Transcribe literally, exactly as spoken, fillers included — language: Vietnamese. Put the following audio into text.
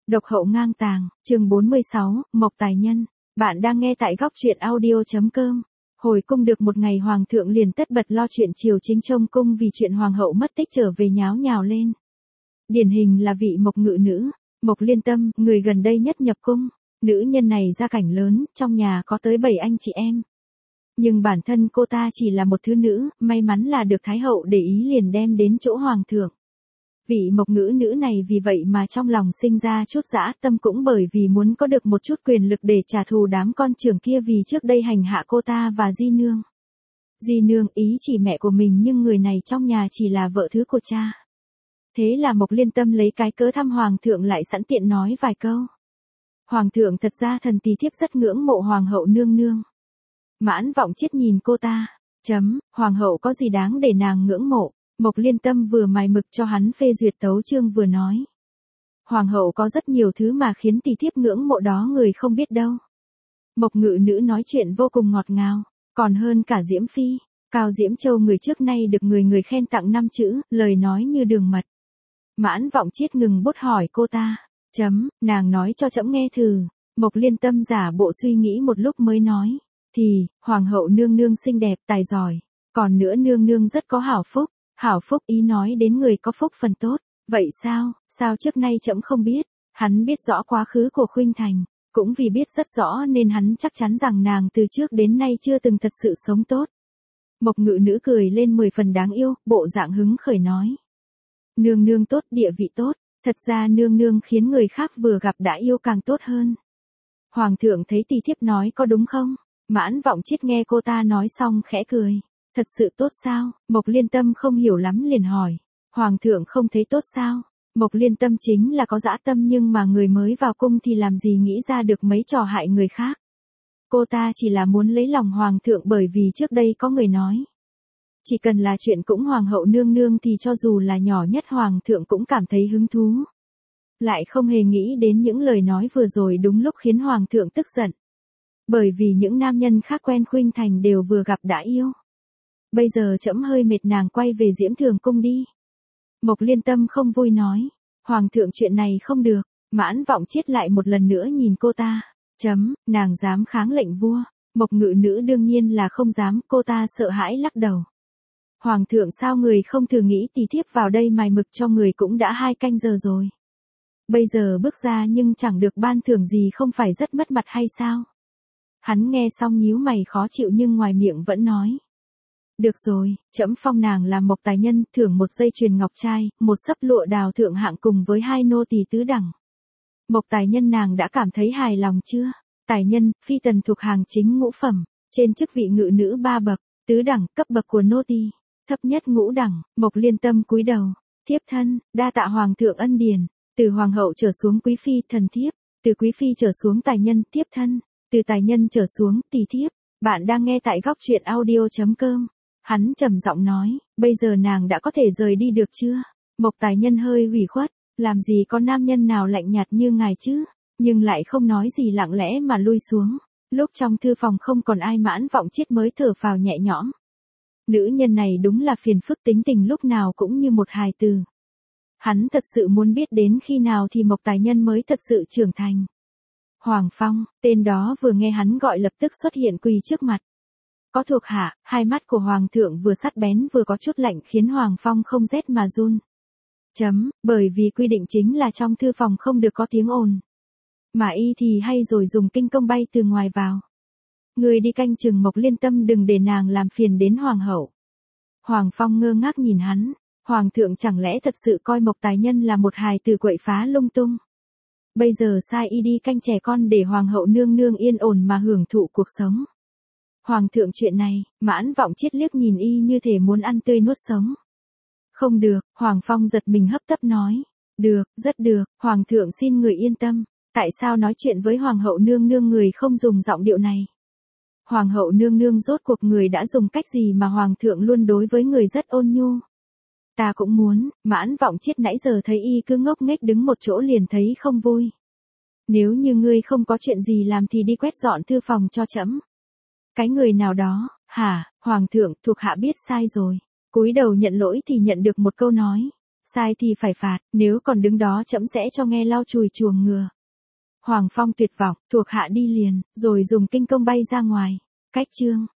Độc hậu ngang tàng, chương bốn mươi sáu, Mộc Tài Nhân. Bạn đang nghe tại góc truyện audio chấm com. Hồi cung được một ngày hoàng thượng liền tất bật lo chuyện triều chính trong cung vì chuyện hoàng hậu mất tích trở về nháo nhào lên. Điển hình là vị Mộc ngự nữ, Mộc Liên Tâm, người gần đây nhất nhập cung. Nữ nhân này gia cảnh lớn, trong nhà có tới bảy anh chị em. Nhưng bản thân cô ta chỉ là một thứ nữ, may mắn là được Thái hậu để ý liền đem đến chỗ hoàng thượng. Vị Mộc ngữ nữ này vì vậy mà trong lòng sinh ra chút dã tâm, cũng bởi vì muốn có được một chút quyền lực để trả thù đám con trưởng kia vì trước đây hành hạ cô ta và Di Nương. Di Nương ý chỉ mẹ của mình, nhưng người này trong nhà chỉ là vợ thứ của cha. Thế là Mộc Liên Tâm lấy cái cớ thăm hoàng thượng lại sẵn tiện nói vài câu. Hoàng thượng thật ra thần tỳ thiếp rất ngưỡng mộ hoàng hậu nương nương. Mãn Vọng Chiết nhìn cô ta, chấm, hoàng hậu có gì đáng để nàng ngưỡng mộ. Mộc Liên Tâm vừa mài mực cho hắn phê duyệt tấu chương vừa nói. Hoàng hậu có rất nhiều thứ mà khiến tỳ thiếp ngưỡng mộ đó người không biết đâu. Mộc ngự nữ nói chuyện vô cùng ngọt ngào, còn hơn cả Diễm Phi. Cao Diễm Châu người trước nay được người người khen tặng năm chữ, lời nói như đường mật. Mãn Vọng Chiết ngừng bút hỏi cô ta, chấm, nàng nói cho trẫm nghe thử. Mộc Liên Tâm giả bộ suy nghĩ một lúc mới nói, thì, hoàng hậu nương nương xinh đẹp tài giỏi, còn nữa nương nương rất có hảo phúc. Hảo phúc ý nói đến người có phúc phần tốt. Vậy sao, sao trước nay trẫm không biết? Hắn biết rõ quá khứ của Khuynh Thành, cũng vì biết rất rõ nên hắn chắc chắn rằng nàng từ trước đến nay chưa từng thật sự sống tốt. Mộc ngự nữ cười lên mười phần đáng yêu, bộ dạng hứng khởi nói. Nương nương tốt, địa vị tốt, thật ra nương nương khiến người khác vừa gặp đã yêu càng tốt hơn. Hoàng thượng thấy tỳ thiếp nói có đúng không? Mãn Vọng Chiết nghe cô ta nói xong khẽ cười. Thật sự tốt sao? Mộc Liên Tâm không hiểu lắm liền hỏi. Hoàng thượng không thấy tốt sao? Mộc Liên Tâm chính là có dã tâm, nhưng mà người mới vào cung thì làm gì nghĩ ra được mấy trò hại người khác. Cô ta chỉ là muốn lấy lòng hoàng thượng, bởi vì trước đây có người nói. Chỉ cần là chuyện cũng hoàng hậu nương nương thì cho dù là nhỏ nhất hoàng thượng cũng cảm thấy hứng thú. Lại không hề nghĩ đến những lời nói vừa rồi đúng lúc khiến hoàng thượng tức giận. Bởi vì những nam nhân khác quen Khuynh Thành đều vừa gặp đã yêu. Bây giờ trẫm hơi mệt, nàng quay về Diễm Thường cung đi. Mộc Liên Tâm không vui nói. Hoàng thượng chuyện này không được. Mãn Vọng Chiết lại một lần nữa nhìn cô ta. Chấm, nàng dám kháng lệnh vua. Mộc ngự nữ đương nhiên là không dám, cô ta sợ hãi lắc đầu. Hoàng thượng sao người không thử nghĩ tỳ thiếp vào đây mài mực cho người cũng đã hai canh giờ rồi. Bây giờ bước ra nhưng chẳng được ban thưởng gì, không phải rất mất mặt hay sao? Hắn nghe xong nhíu mày khó chịu nhưng ngoài miệng vẫn nói. Được rồi, trẫm phong nàng làm Mộc Tài Nhân, thưởng một dây chuyền ngọc trai, một sấp lụa đào thượng hạng cùng với hai nô tỳ tứ đẳng. Mộc Tài Nhân nàng đã cảm thấy hài lòng chưa? Tài Nhân, phi tần thuộc hàng chính ngũ phẩm, trên chức vị ngự nữ ba bậc, tứ đẳng, cấp bậc của nô tỳ, thấp nhất ngũ đẳng. Mộc Liên Tâm cúi đầu, thiếp thân, đa tạ hoàng thượng ân điển, từ hoàng hậu trở xuống quý phi thần thiếp, từ quý phi trở xuống tài nhân thiếp thân, từ tài nhân trở xuống tỳ thiếp. Bạn đang nghe tại góc truyện audio chấm com. Hắn trầm giọng nói, bây giờ nàng đã có thể rời đi được chưa? Mộc Tài Nhân hơi ủy khuất, làm gì có nam nhân nào lạnh nhạt như ngài chứ? Nhưng lại không nói gì, lặng lẽ mà lui xuống. Lúc trong thư phòng không còn ai, Mãn Vọng Chiết mới thở phào nhẹ nhõm. Nữ nhân này đúng là phiền phức, tính tình lúc nào cũng như một hài từ. Hắn thật sự muốn biết đến khi nào thì Mộc Tài Nhân mới thật sự trưởng thành. Hoàng Phong, tên đó vừa nghe hắn gọi lập tức xuất hiện quỳ trước mặt. Có thuộc hạ, hai mắt của hoàng thượng vừa sắc bén vừa có chút lạnh khiến Hoàng Phong không rét mà run. Chấm, bởi vì quy định chính là trong thư phòng không được có tiếng ồn. Mà y thì hay rồi dùng kinh công bay từ ngoài vào. Người đi canh chừng Mộc Liên Tâm đừng để nàng làm phiền đến hoàng hậu. Hoàng Phong ngơ ngác nhìn hắn, hoàng thượng chẳng lẽ thật sự coi Mộc Tài Nhân là một hài từ quậy phá lung tung. Bây giờ sai y đi canh trẻ con để hoàng hậu nương nương yên ổn mà hưởng thụ cuộc sống. Hoàng thượng chuyện này, Mãn Vọng Chiết liếc nhìn y như thể muốn ăn tươi nuốt sống. Không được, Hoàng Phong giật mình hấp tấp nói. Được, rất được, Hoàng thượng xin người yên tâm. Tại sao nói chuyện với Hoàng hậu nương nương người không dùng giọng điệu này? Hoàng hậu nương nương rốt cuộc người đã dùng cách gì mà Hoàng thượng luôn đối với người rất ôn nhu? Ta cũng muốn. Mãn Vọng Chiết nãy giờ thấy y cứ ngốc nghếch đứng một chỗ liền thấy không vui. Nếu như ngươi không có chuyện gì làm thì đi quét dọn thư phòng cho trẫm. Cái người nào đó, hả, hoàng thượng, thuộc hạ biết sai rồi. Cúi đầu nhận lỗi thì nhận được một câu nói. Sai thì phải phạt, nếu còn đứng đó trẫm sẽ cho nghe lau chùi chuồng ngựa. Hoàng Phong tuyệt vọng, thuộc hạ đi liền, rồi dùng kinh công bay ra ngoài. Cách chương